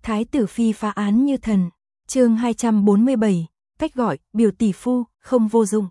Thái tử phi phá án như thần. Chương 247, cách gọi biểu tỷ phu không vô dụng.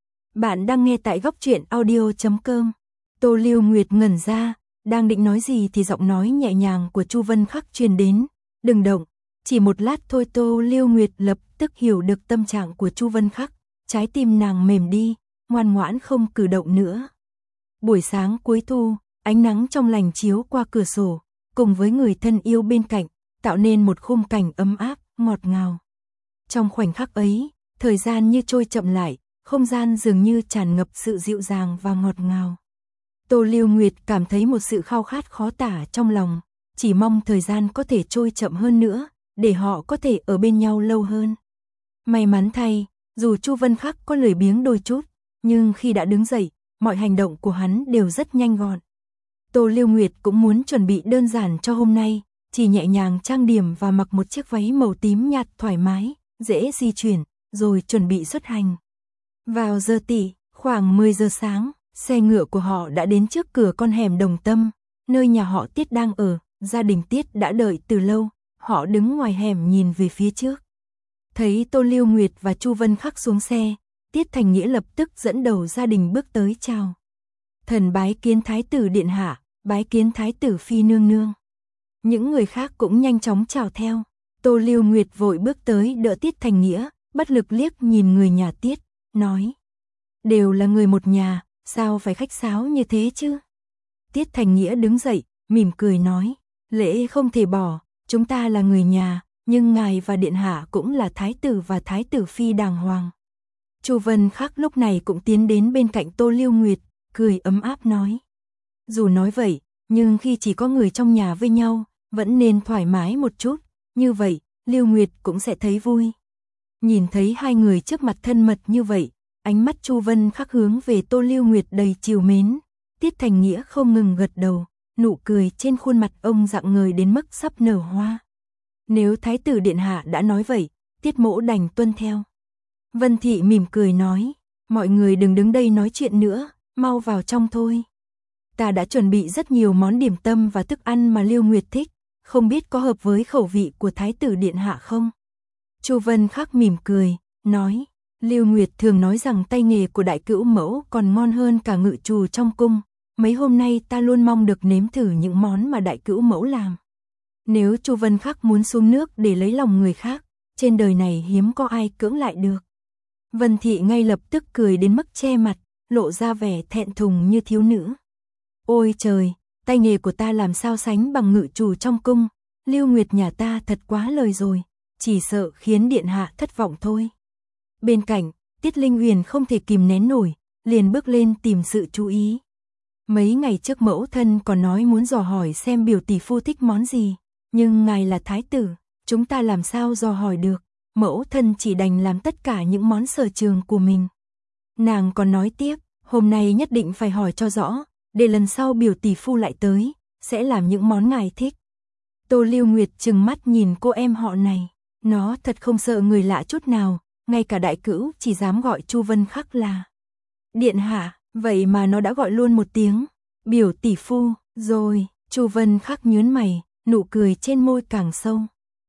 Bạn đang nghe tại góc truyện audio.com. Tô Lưu Nguyệt ngẩn ra, đang định nói gì thì giọng nói nhẹ nhàng của Chu Vân Khắc truyền đến, "Đừng động." Chỉ một lát thôi Tô Lưu Nguyệt lập tức hiểu được tâm trạng của Chu Vân Khắc, trái tim nàng mềm đi, ngoan ngoãn không cử động nữa. Buổi sáng cuối thu, ánh nắng trong lành chiếu qua cửa sổ, cùng với người thân yêu bên cạnh, tạo nên một khung cảnh ấm áp, ngọt ngào. Trong khoảnh khắc ấy, thời gian như trôi chậm lại, không gian dường như tràn ngập sự dịu dàng và ngọt ngào. Tô Lưu Nguyệt cảm thấy một sự khao khát khó tả trong lòng, chỉ mong thời gian có thể trôi chậm hơn nữa, để họ có thể ở bên nhau lâu hơn. May mắn thay, dù Chu Vân Khắc có lười biếng đôi chút, nhưng khi đã đứng dậy, mọi hành động của hắn đều rất nhanh gọn. Tô Lưu Nguyệt cũng muốn chuẩn bị đơn giản cho hôm nay, chỉ nhẹ nhàng trang điểm và mặc một chiếc váy màu tím nhạt thoải mái, dễ di chuyển, rồi chuẩn bị xuất hành. Vào giờ tỉ, khoảng 10 giờ sáng, xe ngựa của họ đã đến trước cửa con hẻm Đồng Tâm, nơi nhà họ Tiết đang ở. Gia đình Tiết đã đợi từ lâu, họ đứng ngoài hẻm nhìn về phía trước. Thấy Tô Lưu Nguyệt và Chu Vân Khắc xuống xe, Tiết Thành Nghĩa lập tức dẫn đầu gia đình bước tới chào. "Thần bái kiến Thái tử điện hạ, bái kiến Thái tử phi nương nương." Những người khác cũng nhanh chóng chào theo. Tô Lưu Nguyệt vội bước tới đỡ Tiết Thành Nghĩa, bất lực liếc nhìn người nhà Tiết, nói: "Đều là người một nhà, sao phải khách sáo như thế chứ?" Tiết Thành Nghĩa đứng dậy, mỉm cười nói: "Lễ không thể bỏ, chúng ta là người nhà, nhưng ngài và điện hạ cũng là thái tử và thái tử phi đàng hoàng." Chu Vân Khắc lúc này cũng tiến đến bên cạnh Tô Lưu Nguyệt, cười ấm áp nói: "Dù nói vậy, nhưng khi chỉ có người trong nhà với nhau, vẫn nên thoải mái một chút, như vậy, Lưu Nguyệt cũng sẽ thấy vui." Nhìn thấy hai người trước mặt thân mật như vậy, ánh mắt Chu Vân Khắc hướng về Tô Lưu Nguyệt đầy trìu mến. Tiết Thành Nghĩa không ngừng gật đầu, nụ cười trên khuôn mặt ông rạng ngời đến mức sắp nở hoa. "Nếu thái tử điện hạ đã nói vậy, Tiết mỗ đành tuân theo." Vân Thị mỉm cười nói: "Mọi người đừng đứng đây nói chuyện nữa, mau vào trong thôi. Ta đã chuẩn bị rất nhiều món điểm tâm và thức ăn mà Lưu Nguyệt thích, không biết có hợp với khẩu vị của thái tử điện hạ không?" Chu Vân Khắc mỉm cười, nói: "Lưu Nguyệt thường nói rằng tay nghề của đại cữu mẫu còn ngon hơn cả ngự trù trong cung. Mấy hôm nay ta luôn mong được nếm thử những món mà đại cữu mẫu làm." Nếu Chu Vân Khắc muốn xuống nước để lấy lòng người khác, trên đời này hiếm có ai cưỡng lại được. Vân Thị ngay lập tức cười đến mức che mặt, lộ ra vẻ thẹn thùng như thiếu nữ. "Ôi trời, tay nghề của ta làm sao sánh bằng ngự trù trong cung, Lưu Nguyệt nhà ta thật quá lời rồi, chỉ sợ khiến điện hạ thất vọng thôi." Bên cạnh, Tiết Linh Uyển không thể kìm nén nổi, liền bước lên tìm sự chú ý. Mấy ngày trước mẫu thân còn nói muốn dò hỏi xem biểu tỷ phu thích món gì, nhưng ngài là thái tử, chúng ta làm sao dò hỏi được, mẫu thân chỉ đành làm tất cả những món sở trường của mình. Nàng còn nói tiếp, hôm nay nhất định phải hỏi cho rõ, để lần sau biểu tỷ phu lại tới, sẽ làm những món ngài thích. Tô Lưu Nguyệt trừng mắt nhìn cô em họ này, nó thật không sợ người lạ chút nào, ngay cả đại cữu chỉ dám gọi Chu Vân Khắc là điện hạ. Vậy mà nó đã gọi luôn một tiếng biểu tỷ phu rồi. Chu Vân Khắc nhướng mày, nụ cười trên môi càng sâu.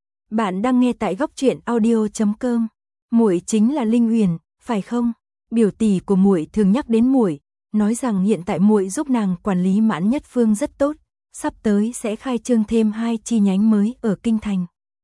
Bạn đang nghe tại góc truyện audio.com. Muội chính là Linh Uyển, phải không? Biểu tỷ của muội thường nhắc đến muội, nói rằng hiện tại muội giúp nàng quản lý Mãn Nhất Phương rất tốt, sắp tới sẽ khai trương thêm 2 chi nhánh mới ở kinh thành.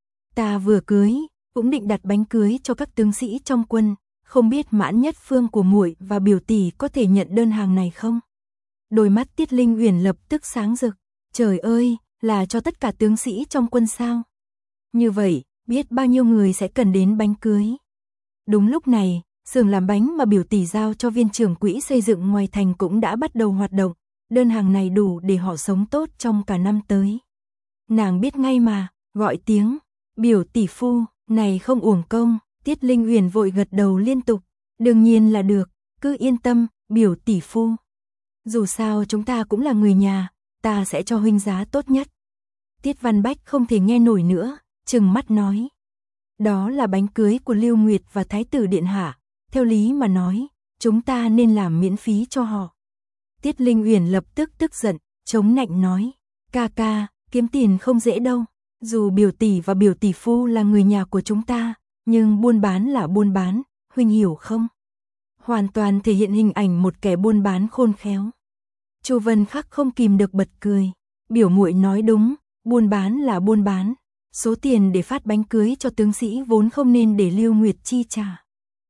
Ta vừa cưới, cũng định đặt bánh cưới cho các tướng sĩ trong quân. Không biết Mãn Nhất Phương của muội và biểu tỷ có thể nhận đơn hàng này không?" Đôi mắt Tiết Linh Uyển lập tức sáng rực. "Trời ơi, là cho tất cả tướng sĩ trong quân sao? Như vậy, biết bao nhiêu người sẽ cần đến bánh cưới." Đúng lúc này, xưởng làm bánh mà biểu tỷ giao cho viên trưởng quỹ xây dựng ngoài thành cũng đã bắt đầu hoạt động. Đơn hàng này đủ để họ sống tốt trong cả năm tới. Nàng biết ngay mà, gọi tiếng biểu tỷ phu này không uổng công. Tiết Linh Uyển vội gật đầu liên tục, "Đương nhiên là được, cứ yên tâm, biểu tỷ phu. Dù sao chúng ta cũng là người nhà, ta sẽ cho huynh giá tốt nhất." Tiết Văn Bách không thể nghe nổi nữa, trừng mắt nói: "Đó là bánh cưới của Lưu Nguyệt và thái tử điện hạ, theo lý mà nói, chúng ta nên làm miễn phí cho họ." Tiết Linh Uyển lập tức tức giận, chống nạnh nói: "Ca ca, kiếm tiền không dễ đâu, Dù biểu tỷ và biểu tỷ phu là người nhà của chúng ta, nhưng buôn bán là buôn bán, huynh hiểu không? Hoàn toàn thể hiện hình ảnh một kẻ buôn bán khôn khéo. Chu Vân Khắc không kìm được bật cười. Biểu muội nói đúng, buôn bán là buôn bán. Số tiền để phát bánh cưới cho tướng sĩ vốn không nên để Lưu Nguyệt chi trả.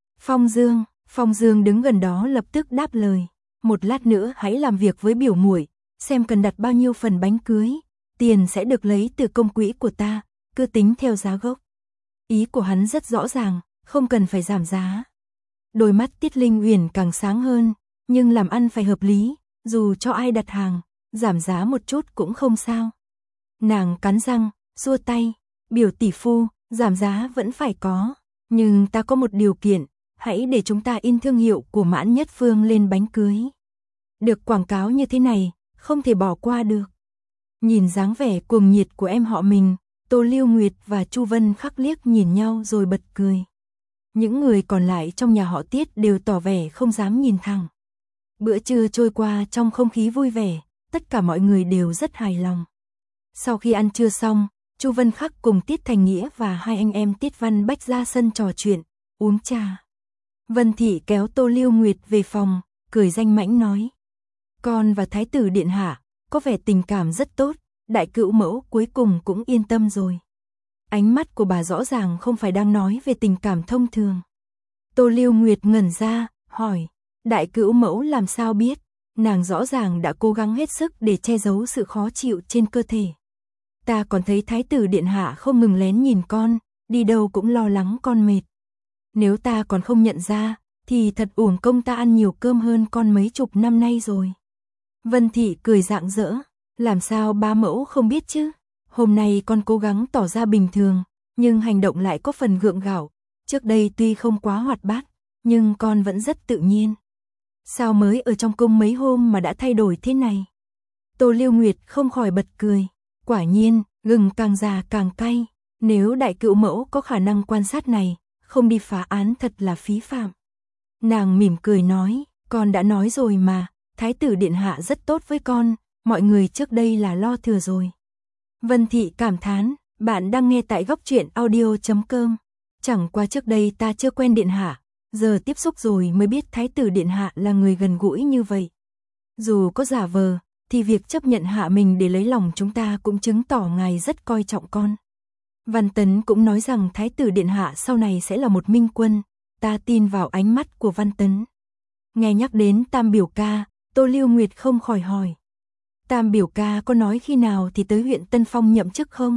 Phong Dương đứng gần đó lập tức đáp lời. Một lát nữa hãy làm việc với biểu muội, xem cần đặt bao nhiêu phần bánh cưới. Tiền sẽ được lấy từ công quỹ của ta, cứ tính theo giá gốc. Ý của hắn rất rõ ràng, không cần phải giảm giá. Đôi mắt Tiết Linh Uyển càng sáng hơn, nhưng làm ăn phải hợp lý, dù cho ai đặt hàng, giảm giá một chút cũng không sao. Nàng cắn răng, xua tay, biểu tỷ phu, giảm giá vẫn phải có, nhưng ta có một điều kiện, hãy để chúng ta in thương hiệu của Mãn Nhất Phương lên bánh cưới. Được quảng cáo như thế này, không thể bỏ qua được. Nhìn dáng vẻ cuồng nhiệt của em họ mình, Tô Lưu Nguyệt và Chu Vân Khắc liếc nhìn nhau rồi bật cười. Những người còn lại trong nhà họ Tiết đều tỏ vẻ không dám nhìn thẳng. Bữa trưa trôi qua trong không khí vui vẻ, tất cả mọi người đều rất hài lòng. Sau khi ăn trưa xong, Chu Vân Khắc cùng Tiết Thành Nghĩa và hai anh em Tiết Văn Bách ra sân trò chuyện, uống trà. Vân Thị kéo Tô Lưu Nguyệt về phòng, cười danh mãnh nói. Con và Thái tử Điện Hạ, có vẻ tình cảm rất tốt, đại cữu mẫu cuối cùng cũng yên tâm rồi. Ánh mắt của bà rõ ràng không phải đang nói về tình cảm thông thường. Tô Lưu Nguyệt ngẩn ra, hỏi, đại cữu mẫu làm sao biết, nàng rõ ràng đã cố gắng hết sức để che giấu sự khó chịu trên cơ thể. Ta còn thấy Thái tử Điện Hạ không ngừng lén nhìn con, đi đâu cũng lo lắng con mệt. Nếu ta còn không nhận ra, thì thật uổng công ta ăn nhiều cơm hơn con mấy chục năm nay rồi. Vân Thị cười rạng rỡ, làm sao ba mẫu không biết chứ? Hôm nay con cố gắng tỏ ra bình thường, nhưng hành động lại có phần gượng gạo. Trước đây tuy không quá hoạt bát, nhưng con vẫn rất tự nhiên. Sao mới ở trong cung mấy hôm mà đã thay đổi thế này? Tô Lưu Nguyệt không khỏi bật cười. Quả nhiên, gừng càng già càng cay. Nếu đại cữu mẫu có khả năng quan sát này, không đi phá án thật là phí phạm. Nàng mỉm cười nói, con đã nói rồi mà, Thái tử Điện Hạ rất tốt với con, mọi người trước đây là lo thừa rồi. Vân Thị cảm thán, bạn đang nghe tại góc truyện audio.com. Chẳng qua trước đây ta chưa quen Điện Hạ, giờ tiếp xúc rồi mới biết Thái tử Điện Hạ là người gần gũi như vậy. Dù có giả vờ, thì việc chấp nhận hạ mình để lấy lòng chúng ta cũng chứng tỏ ngài rất coi trọng con. Văn Tấn cũng nói rằng Thái tử Điện Hạ sau này sẽ là một minh quân, ta tin vào ánh mắt của Văn Tấn. Nghe nhắc đến Tam biểu ca, Tô Lưu Nguyệt không khỏi hỏi. Tam biểu ca có nói khi nào thì tới huyện Tân Phong nhậm chức không?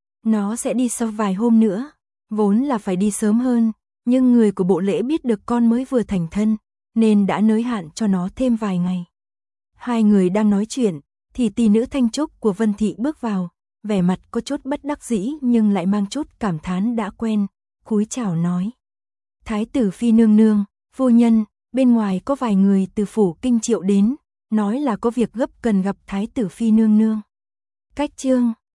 Nó sẽ đi sau vài hôm nữa, vốn là phải đi sớm hơn, nhưng người của bộ lễ biết được con mới vừa thành thân, nên đã nới hạn cho nó thêm vài ngày. Hai người đang nói chuyện, thì tỷ nữ Thanh Trúc của Vân Thị bước vào, vẻ mặt có chút bất đắc dĩ nhưng lại mang chút cảm thán đã quen, cúi chào nói. Thái tử phi nương nương, phu nhân, bên ngoài có vài người từ phủ Kinh Triệu đến, nói là có việc gấp cần gặp Thái tử phi nương nương. Cách chương